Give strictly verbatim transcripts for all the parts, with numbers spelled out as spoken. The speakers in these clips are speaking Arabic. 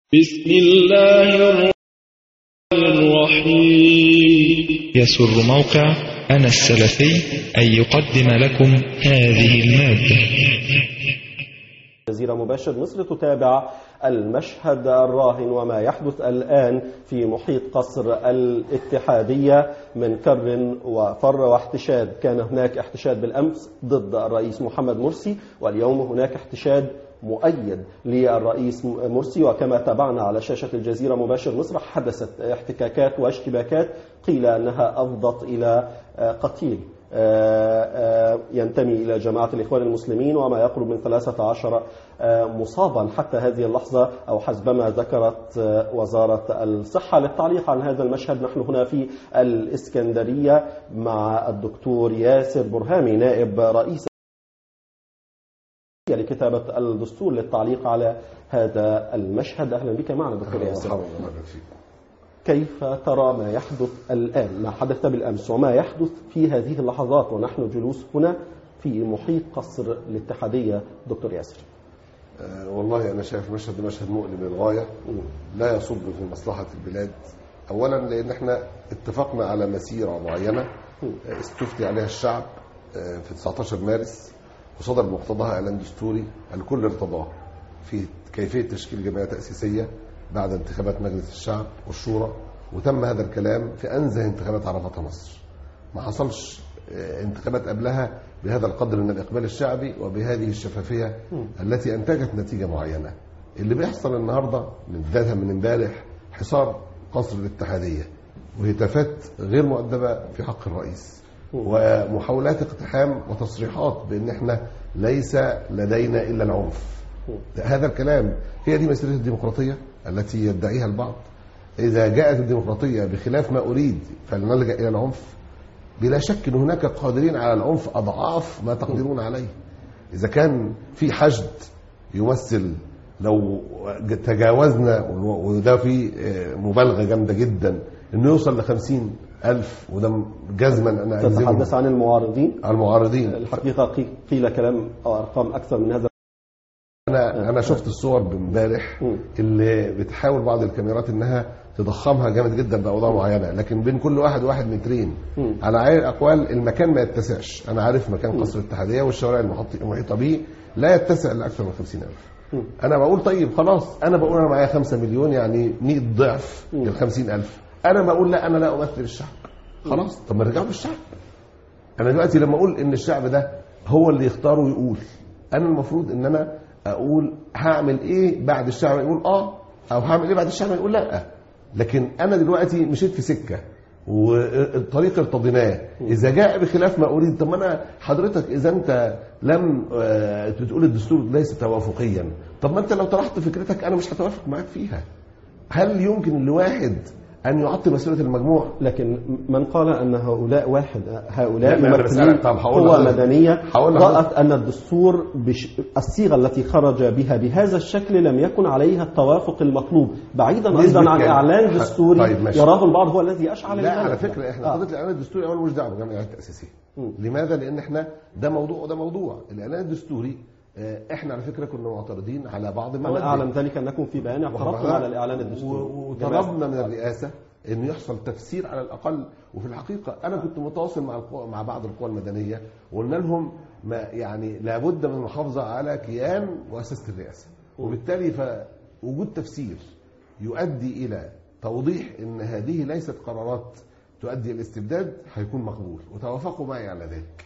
بسم الله الرحمن الرحيم. يسر موقع أنا السلفي أن يقدم لكم هذه المادة. جزيرة مباشر مصر تتابع المشهد الراهن وما يحدث الآن في محيط قصر الاتحادية من كر وفر واحتشاد. كان هناك احتشاد بالأمس ضد الرئيس محمد مرسي، واليوم هناك احتشاد مؤيد للرئيس مرسي. وكما تابعنا على شاشة الجزيرة مباشر مصر حدثت احتكاكات واشتباكات قيل أنها أفضت إلى قتيل ينتمي إلى جماعة الإخوان المسلمين، وما يقرب من ثلاثة عشر مصابا حتى هذه اللحظة أو حسبما ذكرت وزارة الصحة. للتعليق عن هذا المشهد نحن هنا في الإسكندرية مع الدكتور ياسر برهامي نائب رئيس لكتابة الدستور للتعليق على هذا المشهد. أهلا بك معنا دكتور ياسر. كيف ترى ما يحدث الآن، ما حدث بالأمس وما يحدث في هذه اللحظات ونحن جلوس هنا في محيط قصر الاتحادية دكتور ياسر؟ أه والله أنا شايف المشهد ده مشهد مؤلم للغاية، لا يصب في مصلحة البلاد. أولا لأن احنا اتفقنا على مسيرة معينة استفتي عليها الشعب في تسعة عشر مارس، وصدر مقتضاها إعلان دستوري الكل ارتضاه في كيفية تشكيل جمعية تأسيسية بعد انتخابات مجلس الشعب والشورى، وتم هذا الكلام في أنزه انتخابات عرفتها مصر. ما حصلش انتخابات قبلها بهذا القدر من الإقبال الشعبي وبهذه الشفافية التي أنتجت نتيجة معينة. اللي بيحصل النهاردة بالذات من امبارح حصار قصر الاتحادية وهتافات غير مؤدبة في حق الرئيس ومحاولات اقتحام وتصريحات بأن احنا ليس لدينا إلا العنف. هذا الكلام هي دي مسيرة الديمقراطية التي يدعيها البعض؟ إذا جاءت الديمقراطية بخلاف ما أريد فلنلجأ إلى العنف؟ بلا شك أن هناك قادرين على العنف أضعاف ما تقدرون عليه. إذا كان في حشد يمثل، لو تجاوزنا وده في مبالغة جامدة جدا أنه يوصل لخمسين ألف، وده جزما أنا تتحدث عن المعارضين المعارضين الحقيقة قيل كلام أو أرقام أكثر من هذا. أنا أنا شفت الصور بامبارح اللي بتحاول بعض الكاميرات إنها تضخمها جامد جدا بأوضاع معينة، لكن بين كل واحد واحد مترين. على عين أقوال المكان ما يتسعش. أنا عارف مكان قصر الاتحادية والشوارع المحيطة به لا يتسع لأكثر من خمسين ألف. أنا بقول طيب خلاص، أنا بقول أنا معايا خمسة مليون يعني مئة ضعف الخمسين ألف. أنا بقول لا، أنا لا أمثل الشعب. خلاص، طب ما نرجعوا للشعب. أنا دلوقتي لما أقول إن الشعب ده هو اللي يختار ويقول، أنا المفروض إن أنا اقول هعمل ايه بعد الشعب يقول اه، او هعمل ايه بعد الشعب يقول لا. لكن انا دلوقتي مشيت في سكه والطريق ارتضيناه، اذا جاء بخلاف ما اريد، طب ما انا حضرتك اذا انت لم تقول الدستور ليس توافقيا، طب ما انت لو طرحت فكرتك انا مش هتوافق معاك فيها. هل يمكن لواحد أن يعطي مسؤولية المجموع؟ لكن من قال أن هؤلاء واحد هؤلاء ممثلين قوى قوة مدنية رأت أن الدستور بش... الصيغة التي خرج بها بهذا الشكل لم يكن عليها التوافق المطلوب، بعيدا أيضا عن إعلان دستوري طيب يراه البعض هو الذي أشعل. لا على فكرة إحنا قضية آه. الإعلان الدستوري أولا مش دعوة بالجمعيات التأسيسية. لماذا؟ لأن إحنا ده موضوع وده موضوع. الإعلان الدستوري احنا على فكره كنا معترضين على بعض المواد. انا اعلم ذلك انكم في بيان اعترضتم على الاعلان الدستوري وطلبنا من الرئاسه انه يحصل تفسير على الاقل. وفي الحقيقه انا كنت متواصل مع القوى مع بعض القوى المدنيه وقلنا لهم ما يعني لابد من المحافظه على كيان مؤسسه الرئاسه، وبالتالي فوجود تفسير يؤدي الى توضيح ان هذه ليست قرارات تؤدي الى الاستبداد هيكون مقبول، وتوافقوا معي على ذلك.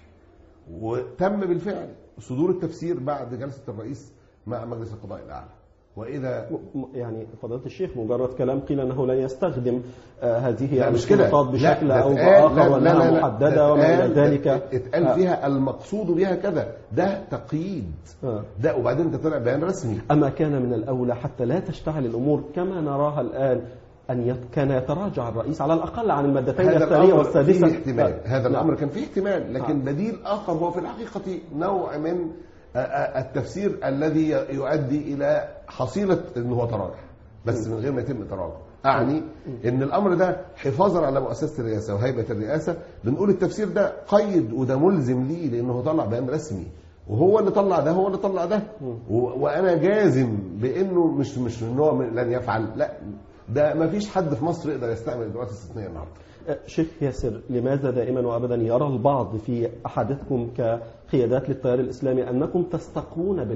وتم بالفعل صدور التفسير بعد جلسة الرئيس مع مجلس القضاء الأعلى. وإذا يعني فضيلة الشيخ مجرد كلام قيل أنه لن يستخدم آه هذه السلطات بشكل أو بآخر وأنها محددة وما إلى ذلك. اتقال آه فيها المقصود بها كذا، ده تقييد آه ده، وبعدين ده طلع بيان رسمي. أما كان من الأولى حتى لا تشتعل الأمور كما نراها الآن أن كان يتراجع الرئيس على الأقل عن المادتين الثانية والسادسة؟ احتمال. هذا الأمر كان فيه احتمال، لكن آه. بديل آخر هو في الحقيقة نوع من التفسير الذي يؤدي إلى حصيلة أنه هو تراجع بس من غير ما يتم تراجع. أعني أن الأمر ده حفاظا على مؤسسة الرئاسة وهيبة الرئاسة، بنقول التفسير ده قيد وده ملزم ليه لأنه طلع بيان رسمي وهو اللي طلع ده، هو اللي طلع ده. وانا جازم بانه مش مش نوع من لن يفعل، لا، ده ما فيش حد في مصر يقدر يستعمل الاجراءات الاستثنائيه النهارده. شيخ ياسر، لماذا دائما وابدا يرى البعض في احاديثكم كقيادات للتيار الاسلامي انكم تستقون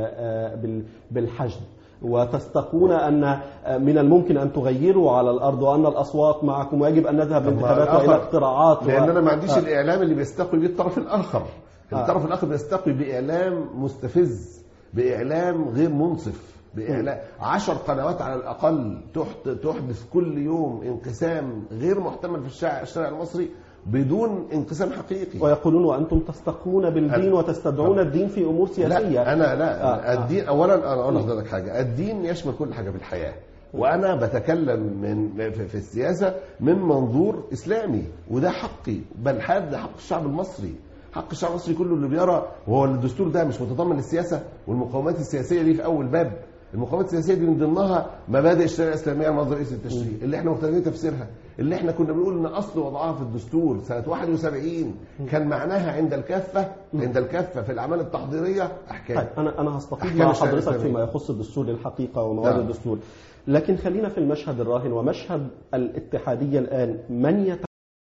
بالحشد وتستقون ان من الممكن ان تغيروا على الارض وان الاصوات معكم ويجب ان نذهب لانتخابات والى اقتراعات؟ لان و... انا ما عنديش آه. الاعلام اللي بيستقوي بيه الطرف الاخر. آه. الطرف الاخر بيستقوي باعلام مستفز، باعلام غير منصف، بإعلام عشر قنوات على الأقل تحدث كل يوم انقسام غير محتمل في الشارع, الشارع المصري بدون انقسام حقيقي. ويقولون وأنتم تستقون بالدين وتستدعون الدين في أمور سياسية. لا أنا لا آه. الدين أولا أنا أقول لحضرتك حاجة، الدين يشمل كل حاجة في الحياة، وأنا بتكلم من في السياسة من منظور إسلامي، وده حقي، بل هذا حق الشعب المصري. حق الشعب المصري كله اللي بيرى، وهو الدستور ده مش متضمن للسياسة والمقومات السياسية دي في أول باب. المقومات السياسيه دي من ضمنها مبادئ الشريعه الاسلاميه المنظر الرئيسي للتشريع اللي احنا مختلفين تفسيرها، اللي احنا كنا بنقول ان اصل وضعها في الدستور سنه واحد وسبعين كان معناها عند الكافه عند الكافه في الاعمال التحضيريه احكام. انا انا هستفيد مع حضرتك فيما يخص الدستور للحقيقه ومواد نعم. الدستور، لكن خلينا في المشهد الراهن ومشهد الاتحاديه الان. من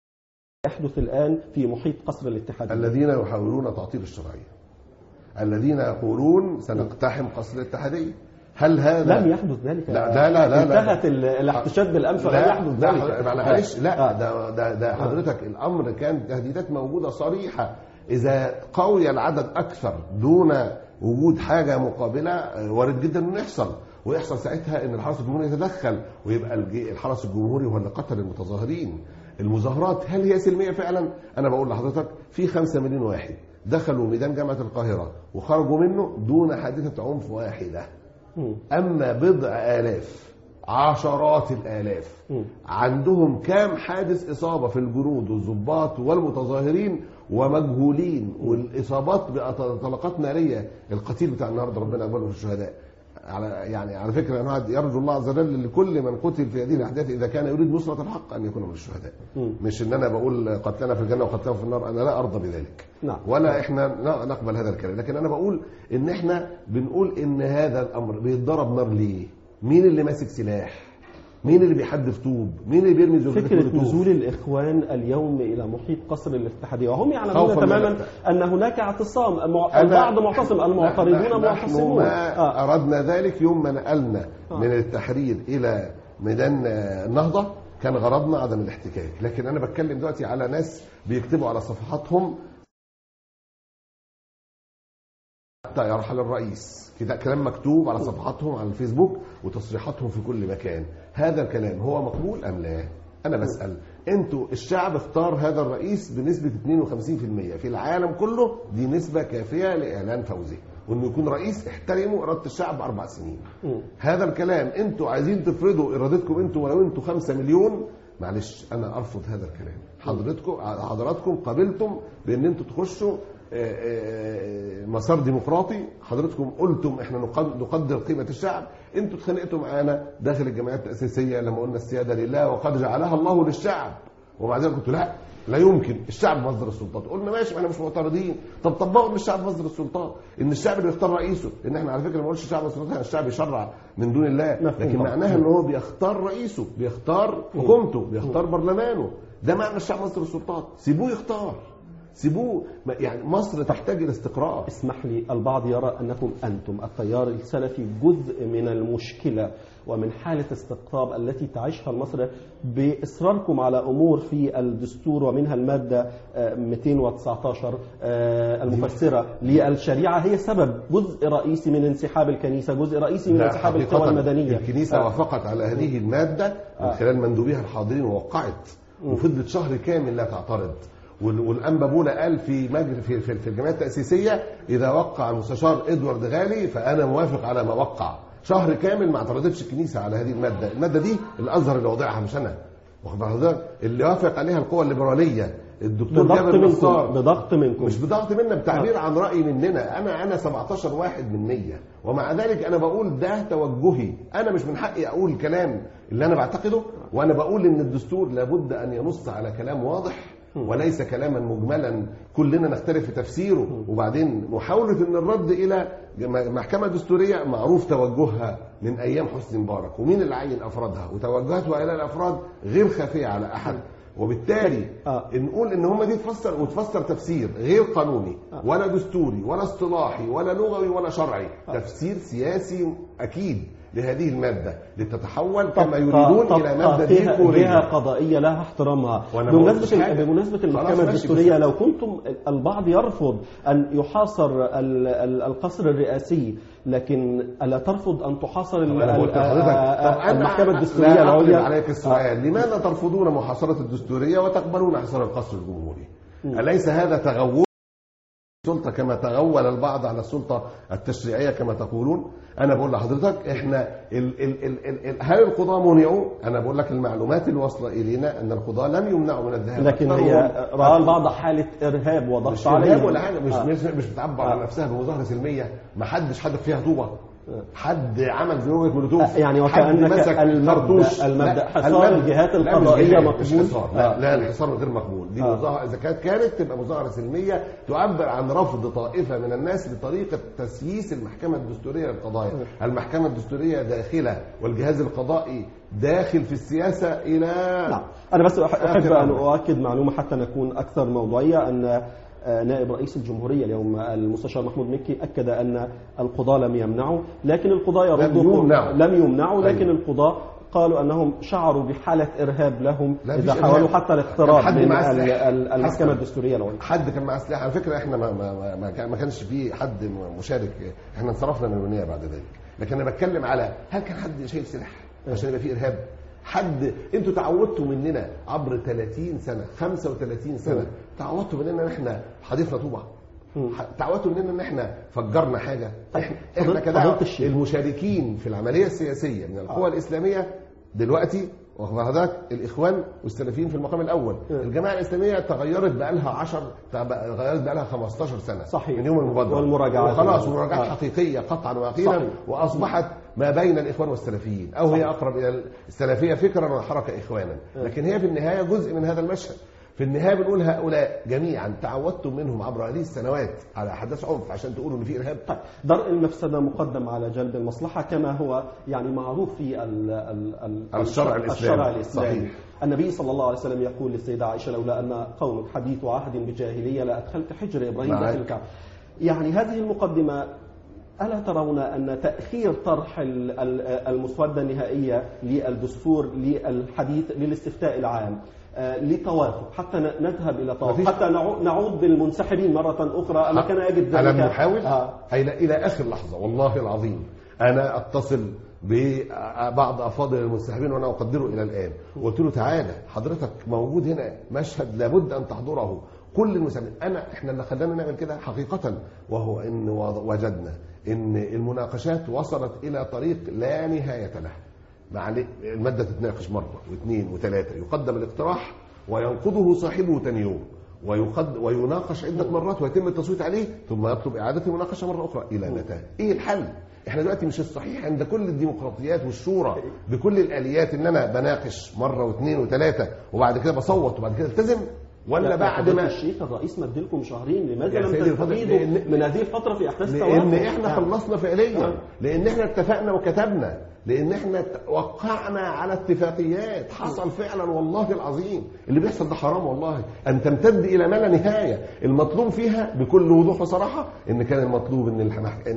يحدث الان في محيط قصر الاتحاديه؟ الذين يحاولون تعطيل الشرعيه، الذين يقولون سنقتحم قصر الاتحاديه. هل هذا لم يحدث ذلك؟ لا لا لا لا انتهت الاحتشاد بالامس ولم يحدث ذلك. معلش لا ده ده, ده حضرتك الامر كان تهديدات موجوده صريحه، اذا قوي العدد اكثر دون وجود حاجه مقابله وارد جدا انه يحصل، ويحصل ساعتها ان الحرس الجمهوري يتدخل ويبقى الحرس الجمهوري هو اللي قتل المتظاهرين. المظاهرات هل هي سلميه فعلا؟ انا بقول لحضرتك في خمسة مليون واحد دخلوا ميدان جامعه القاهره وخرجوا منه دون حادثه عنف واحده. أما بضع آلاف، عشرات الآلاف عندهم كام حادث إصابة في الجنود والضباط والمتظاهرين ومجهولين، والإصابات بطلقات نارية. القتيل بتاع النهارده ربنا يقبله في الشهداء. على يعني على فكرة أنا يرجو الله عز وجل لكل من قتل في هذه الأحداث إذا كان يريد نصرة الحق أن يكون من الشهداء. م. مش إن أنا بقول قتلنا في الجنة وقتلنا في النار، أنا لا أرضى بذلك. نعم. ولا إحنا نقبل هذا الكلام، لكن أنا بقول إن إحنا بنقول إن هذا الأمر بيتضرب نار ليه؟ مين اللي ماسك سلاح؟ مين اللي بيحدف طوب؟ مين اللي بيرمي زجاجات؟ فكرة نزول الإخوان اليوم إلى محيط قصر الاتحادية وهم يعلمون تماما أن هناك اعتصام، البعض معتصم، المعترضون معتصمون. ما آه. أردنا ذلك يوم ما نقلنا آه. من التحرير إلى ميدان النهضة كان غرضنا عدم الاحتكاك، لكن أنا بتكلم دلوقتي على ناس بيكتبوا على صفحاتهم حتى يرحل الرئيس، كده كلام مكتوب على صفحاتهم على الفيسبوك وتصريحاتهم في كل مكان. هذا الكلام هو مقبول أم لا؟ أنا بسأل، أنتوا الشعب اختار هذا الرئيس بنسبة اثنين وخمسين بالمئة في العالم كله، دي نسبة كافية لإعلان فوزه وإنه يكون رئيس. احترموا إرادة الشعب أربع سنين. م. هذا الكلام أنتوا عايزين تفرضوا إرادتكم أنتوا ولو أنتوا خمسة مليون، معلش أنا أرفض هذا الكلام. حضرتكم حضراتكم قبلتم بأن أنتوا تخشوا مسار ديمقراطي، حضرتكم قلتم احنا نقدر قيمة الشعب، انتوا اتخانقتوا معانا داخل الجمعيات التأسيسية لما قلنا السيادة لله وقد جعلها الله للشعب، ومع ذلك قلتوا لا لا يمكن الشعب مصدر السلطات. قلنا ماشي احنا مش معترضين، طب طبقوا ان الشعب مصدر السلطات، ان الشعب اللي بيختار رئيسه، ان احنا على فكره ما قلتش الشعب مصدر السلطات، الشعب يشرع من دون الله، لكن معناها ان هو بيختار رئيسه، بيختار حكومته، بيختار برلمانه، ده معنى الشعب مصدر السلطات. سيبوه يختار، سيبوه. يعني مصر تحتاج الاستقرار. اسمح لي، البعض يرى أنكم أنتم التيار السلفي جزء من المشكلة ومن حالة استقطاب التي تعيشها مصر بإصراركم على أمور في الدستور، ومنها المادة مئتين وتسعة عشر المفسرة للشريعة هي سبب جزء رئيسي من انسحاب الكنيسة، جزء رئيسي من انسحاب القوى المدنية. الكنيسة آه. وافقت على هذه المادة من خلال مندوبيها الحاضرين ووقعت، وفضلت شهر كامل لا تعترض. والأنبا بولا قال في مجلس في في الجمعيه التاسيسيه اذا وقع المستشار ادوارد غالي فانا موافق على ما وقع. شهر كامل ما اعترضتش الكنيسه على هذه الماده. الماده دي الازهر اللي وضعها مش انا، واخد بالك، اللي وافق عليها القوى الليبراليه الدكتور جابر نصار. بضغط منكم، مش بضغط منا، بتعبير عن راي مننا. انا انا سبعتاشر واحد من مية، ومع ذلك انا بقول ده توجهي، انا مش من حقي اقول الكلام اللي انا بعتقده، وانا بقول ان الدستور لابد ان ينص على كلام واضح وليس كلاما مجملا كلنا نختلف في تفسيره، وبعدين محاولة ان الرد الى محكمة دستورية معروف توجهها من ايام حسني مبارك ومين اللي عين افرادها، وتوجهاتها الى الافراد غير خافية على احد، وبالتالي آه. نقول ان هم دي تفسر وتفسر تفسير غير قانوني آه. ولا دستوري ولا اصطلاحي ولا لغوي ولا شرعي، آه. تفسير سياسي اكيد لهذه المادة لتتحول كما يريدون إلى مادة ديكورية قضائية لها احترامها. بمناسبة بمناسبة المحكمة الدستورية، لو كنتم البعض يرفض أن يحاصر القصر الرئاسي، لكن ألا ترفض أن تحاصر المحكمة الدستورية العليا؟ عليك السؤال، لماذا ترفضون محاصرة الدستورية وتقبلون حصار القصر الجمهوري؟ أليس هذا تغول السلطة كما تغول البعض على السلطة التشريعية كما تقولون؟ أنا بقول لحضرتك إحنا ال ال ال ال ال هل القضاة منعوا؟ أنا بقول لك المعلومات اللي واصلة إلينا أن القضاة لم يمنعوا من الذهاب، لكن هي رأى البعض حالة إرهاب وضغط عليهم. مش ولا حاجة، مش آه. مش, مش بتعبر آه. عن نفسها بمظاهرة سلمية، ما حدش حدف فيها طوبة، حد عمل زنوجة مولوتوف، يعني وكأنك المبدأ, المبدأ حصار الجهات القضائية مقبول. لا, لا الحصار غير مقبول، دي آه. مظاهرة إذا كانت كانت تبقى مظاهرة سلمية تعبر عن رفض طائفة من الناس لطريقة تسييس المحكمة الدستورية للقضايا. آه. المحكمة الدستورية داخلة والجهاز القضائي داخل في السياسة إلى نعم. أنا بس أحب أن أؤكد معلومة حتى نكون أكثر موضوعية، أن نائب رئيس الجمهورية اليوم المستشار محمود مكي أكد أن القضاة لم يمنعوا، لكن القضاة يردوا لم يمنعوا، لكن القضاة قالوا أنهم شعروا بحالة إرهاب لهم إذا حاولوا حتى الاقتراب من المحكمة الدستورية العليا. حد كان معاه سلاح على فكرة، احنا ما, ما, ما, ما كانش فيه حد مشارك، احنا انصرفنا من المنية بعد ذلك، لكن أنا بتكلم على هل كان حد شايل سلاح عشان يبقى فيه إرهاب؟ حد انتوا تعودتوا مننا عبر ثلاثين سنة خمسة وثلاثين سنة، تعودتوا مننا ان احنا حديثنا طوبة، تعودتوا مننا ان احنا فجرنا حاجة. احنا كده المشاركين في العملية السياسية من القوى الإسلامية دلوقتي وحضرتك الإخوان والسلفيين في المقام الأول، الجماعة الإسلامية تغيرت بقى لها عشر تغيرت بقى لها خمستاشر سنة صحيح. من يوم المبادرة والمراجعات خلاص، ومراجعات آه. حقيقية قطعا ويقينا، وأصبحت ما بين الإخوان والسلفيين، أو هي أقرب إلى السلفية فكرا والحركة إخوانا، لكن هي في النهاية جزء من هذا المشهد. في النهاية بنقول هؤلاء جميعا تعودتم منهم عبر هذه السنوات على أحداث عنف عشان تقولوا إن في إرهاب. طيب، درء المفسدة مقدم على جلب المصلحة كما هو يعني معروف في ال ال ال الشرع الإسلامي. الشرع الإسلامي. النبي صلى الله عليه وسلم يقول للسيدة عائشة: لولا أن قومك حديث عهد بجاهلية لأدخلت حجر إبراهيم داخل الكعبة. يعني هذه المقدمة، ألا ترون أن تأخير طرح المسودة النهائية للدستور للحديث للاستفتاء العام لتوافق حتى نذهب إلى توافق، حتى نعود بالمنسحبين مرة أخرى، أما كان يجب ذلك؟ أنا نحاول آه. إلى آخر لحظة والله العظيم أنا أتصل ببعض أفاضل المنسحبين وأنا أقدره إلى الآن، وقلت له تعالى حضرتك موجود هنا مشهد لابد أن تحضره كل المسلمين. أنا إحنا اللي خلانا نعمل كده حقيقة، وهو إن وجدنا إن المناقشات وصلت إلى طريق لا نهاية له. مع المادة تتناقش مرة واثنين وثلاثة، يقدم الاقتراح وينقضه صاحبه ثاني يوم، ويقد ويناقش عدة مرات ويتم التصويت عليه، ثم يطلب إعادة المناقشة مرة أخرى إلى متى؟ إيه الحل؟ إحنا دلوقتي مش الصحيح عند كل الديمقراطيات والشورى بكل الآليات إن أنا بناقش مرة واثنين وثلاثة وبعد كده بصوت وبعد كده التزم، ولا بعد ما الشيخ الرئيس مدلكم شهرين، لماذا لم تستفيدوا من هذه الفترة في أحداث التوافق؟ لأن إحنا خلصنا فعليا، لأن إحنا اتفقنا وكتبنا، لأن إحنا وقعنا على اتفاقيات، حصل فعلا والله العظيم. اللي بيحصل ده حرام والله، أن تمتد إلى ما لا نهاية. المطلوب فيها بكل وضوح وصراحة إن كان المطلوب إن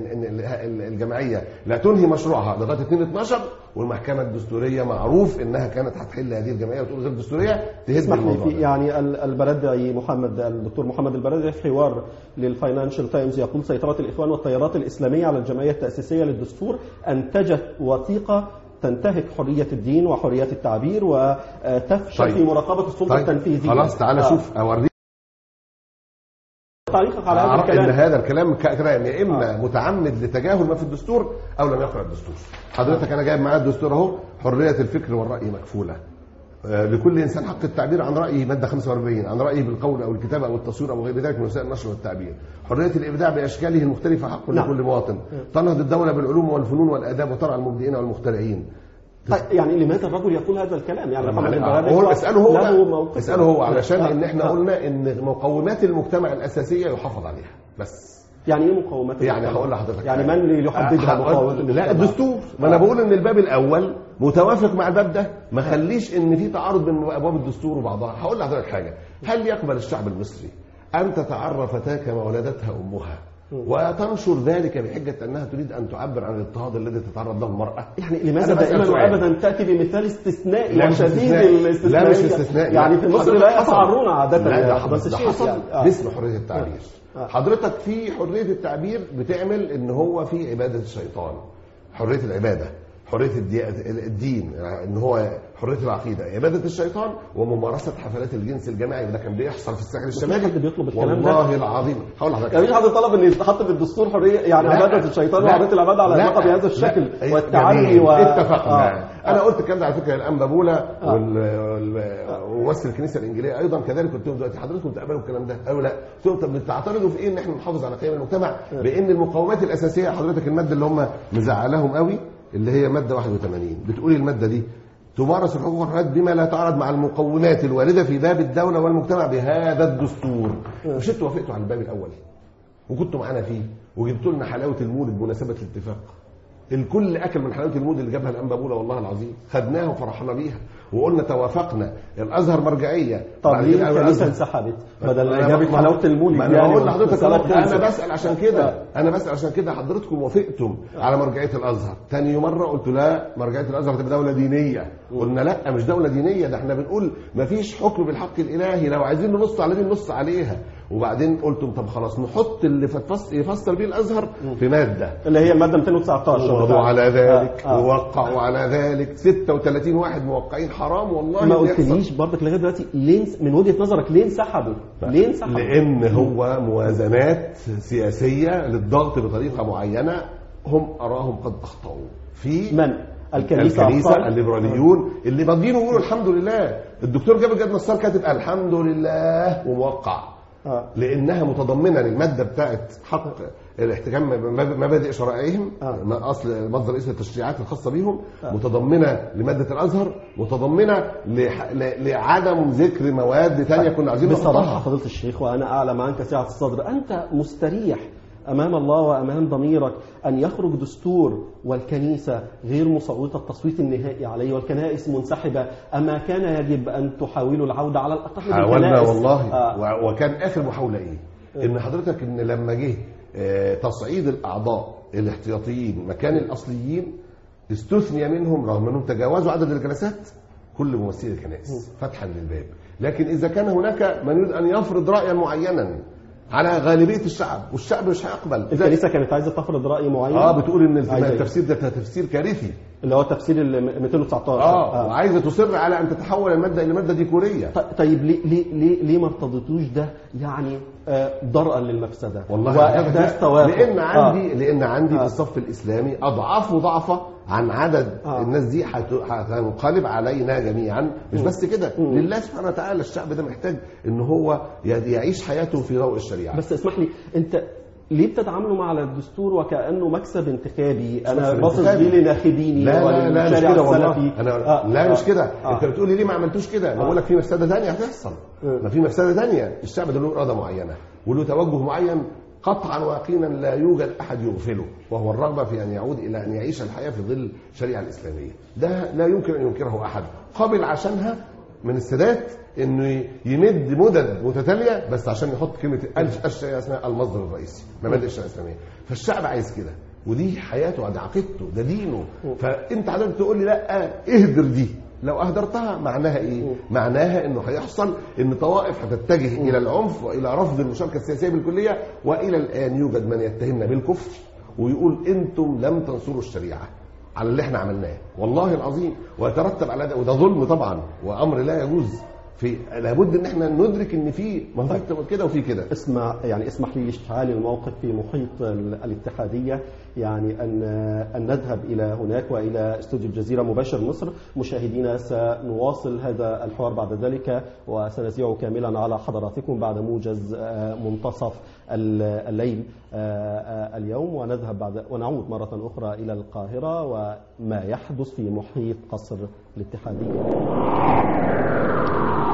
إن الجمعية لا تنهي مشروعها لغاية اثنين اثناشر، والمحكمة الدستورية معروف إنها كانت هتحل هذه الجمعية وتقول غير دستورية تهز الموضوع. يعني البرادعي محمد الدكتور محمد البرادعي في حوار للفاينانشال تايمز يقول: سيطرة الإخوان والتيارات الإسلامية على الجمعية التأسيسية للدستور أنتجت وثيقة تنتهك حرية الدين وحرية التعبير وتفشل طيب. في مراقبة السلطة طيب. التنفيذية. خلاص تعالى آه. شوف أوريك تعليقك على هذا الكلام. إن هذا الكلام كلام يا إما آه. متعمد لتجاهل ما في الدستور أو لم يقرأ الدستور. حضرتك أنا جايب معايا الدستور أهو: حرية الفكر والرأي مكفولة، لكل إنسان حق التعبير عن رأيه مادة خمسة وأربعين، عن رأيه بالقول أو الكتابة أو التصوير أو غير ذلك من وسائل النشر والتعبير. حرية الإبداع بأشكاله المختلفة حق نعم. لكل مواطن. تنهض الدولة بالعلوم والفنون والآداب وترعى المبدعين والمخترعين. يعني لماذا الرجل يقول هذا الكلام؟ يعني محمد البرادعي هو اساله هو له اساله هو علشان ان احنا قلنا ان مقومات المجتمع الاساسيه يحافظ عليها. بس يعني ايه مقومات؟ يعني هقول لحضرتك يعني من اللي يحددها مقومات؟ لا الدستور. ما انا بقول ان الباب الاول متوافق مع الباب ده، ما خليش ان في تعارض بين ابواب الدستور وبعضها. هقول لحضرتك حاجه، هل يقبل الشعب المصري ان تتعرف فتاه كما ولدتها امها وتنشر ذلك بحجة أنها تريد أن تعبر عن الاضطهاد الذي تتعرض له المرأة؟ يعني لماذا دائما وأبدا تأتي بمثال استثنائي وشديد الاستثناء؟ لا مش استثناء، يعني في مصر لا يتعرون عادة. لا ده حصل, ده حصل يعني. باسم حرية التعبير. آه. حضرتك في حرية التعبير بتعمل إن هو في عبادة الشيطان، حرية العبادة، حرية الدين، ان هو حرية العقيدة، عبادة الشيطان، وممارسة حفلات الجنس الجماعي. وده كان بيحصل في الساحل الشمالي. حد بيطلب الكلام ده والله العظيم. هقول لحضرتك يعني حد طلب ان يتحط في الدستور حرية يعني عبادة الشيطان وحرية العبادة على الاطلاق بهذا الشكل والتعلي و... اتفقنا. آه. انا قلت الكلام ده على فكرة الانبا بولا وممثل الكنيسة الانجيلية ايضا كذلك. قلت لهم دلوقتي حضراتكم تقبلوا الكلام ده او لا؟ قلت لهم طب بتعترضوا في ايه ان احنا نحافظ على قيم المجتمع بان المقومات الاساسية حضرتك المادة اللي هم مزعلاهم قوي اللي هي مادة واحد وثمانين بتقول المادة دي تمارس الحقوق والحريات بما لا تعارض مع المقومات الواردة في باب الدولة والمجتمع بهذا الدستور. مش انتوا وافقتوا على الباب الأول وكنتوا معانا فيه وجبتوا لنا حلاوة المولد بمناسبة الاتفاق؟ الكل أكل من حلاوة المولد اللي جابها الأنبا بولا والله العظيم، خدناها وفرحنا بيها وقلنا توافقنا. الأزهر مرجعية. طب ليه الكنيسة انسحبت بدل جابت حلاوة المولد؟ يعني أنا بقول لحضرتك أنا بسأل عشان كده أنا بسأل عشان كده حضرتكم وافقتم على مرجعية الأزهر. تاني مرة قلت لا مرجعية الأزهر تبقى دولة دينية. قلنا لا مش دولة دينية، ده احنا بنقول مفيش حكم بالحق الإلهي، لو عايزين ننص على دي ننص عليها. وبعدين قلتم طب خلاص نحط اللي يفسر بيه الأزهر في مادة اللي هي المادة مئتين وتسعتاشر ووضعوا على ذلك آه. ووقعوا على ذلك ستة وثلاثين واحد موقعين. حرام والله. ما قلتليش برضك لغايه دلوقتي ليه من وجهة نظرك ليه انسحبوا؟ ليه انسحبوا؟ لأن هو موازنات سياسية للضغط بطريقة معينة هم أراهم قد أخطأوا في من؟ الكنيسة, الكنيسة الليبراليون اللي راضيين يقولوا الحمد لله. الدكتور جابر جاد نصار كاتب الحمد لله وموقع آه. لأنها متضمنة للمادة بتاعت حق الاحتكام مبادئ شرائعهم آه. أصل مصدر رئيس التشريعات الخاصة بهم آه. متضمنة لمادة الأزهر، متضمنة لح... لعدم ذكر مواد ثانية كنا عايزين نحطها. بصراحة فضيلة الشيخ وأنا أعلم عنك سعة الصدر، أنت مستريح أمام الله وأمام ضميرك أن يخرج دستور والكنيسة غير مصوتة التصويت النهائي عليه والكنائس منسحبة؟ أما كان يجب أن تحاولوا العودة على الأقل حاولنا والله آه. وكان آخر محاولة إيه؟ إن حضرتك إن لما جه تصعيد الأعضاء الاحتياطيين مكان الأصليين استثني منهم رغم أنهم تجاوزوا عدد الجلسات كل ممثلي الكنائس فتحا للباب. لكن إذا كان هناك من يريد أن يفرض رأيا معينا على غالبية الشعب والشعب مش هيقبل. الكنيسة كانت عايزة تفرض رأي معين اه بتقول ان التفسير ده تفسير كارثي اللي هو تفسير ال مئتين وتسعتاشر اه, آه. وعايزة تصر على ان تتحول المادة الى مادة ديكورية. طيب ليه ليه ليه ما ارتضيتوش ده يعني آه ضررا للمفسدة والله واحداث توافق؟ لان عندي آه. لان عندي آه. في الصف الاسلامي اضعاف ضعفة عن عدد آه. الناس دي هتنقلب علينا جميعا. مش م. بس كده م. لله سبحانه وتعالى الشعب ده محتاج ان هو يعيش حياته في ضوء الشريعة. بس اسمح لي انت ليه بتتعاملوا مع الدستور وكأنه مكسب انتخابي؟ انا باصص بيه لناخبيني لا لا لا مش كده والله انا آه. لا آه. مش كده آه. انت بتقول لي ليه ما عملتوش كده؟ بقول لك في مفسده ثانيه هتحصل. ما في مفسده ثانيه، الشعب ده له اراده معينه وله توجه معين قطعا ويقينا لا يوجد احد يغفله، وهو الرغبه في ان يعود الى ان يعيش الحياه في ظل الشريعه الاسلاميه. ده لا يمكن ان ينكره احد. قابل عشانها من السادات انه يمد مدد متتاليه بس عشان يحط كلمه الشريعه اسمها المصدر الرئيسي مبادئ الشريعه الاسلاميه. فالشعب عايز كده ودي حياته وده عقيدته ده دينه. فانت حضرتك تقول لي لا اهدر دي، لو اهدرتها معناها ايه؟ معناها انه هيحصل ان طوائف هتتجه الى العنف والى رفض المشاركه السياسيه بالكليه. والى الان يوجد من يتهمنا بالكفر ويقول انتم لم تنصروا الشريعه على اللي احنا عملناه والله العظيم، ويترتب على ده وده ظلم طبعا وامر لا يجوز. في لابد ان احنا ندرك ان في طيب. كده وفي كده. اسمع يعني اسمح لي اشتعال الموقف في محيط الاتحاديه، يعني ان ان نذهب الى هناك والى استوديو الجزيره مباشر مصر. مشاهدينا سنواصل هذا الحوار بعد ذلك وسنذيعه كاملا على حضراتكم بعد موجز منتصف الليل اليوم، ونذهب بعد ونعود مره اخرى الى القاهره ما يحدث في محيط قصر الاتحادية.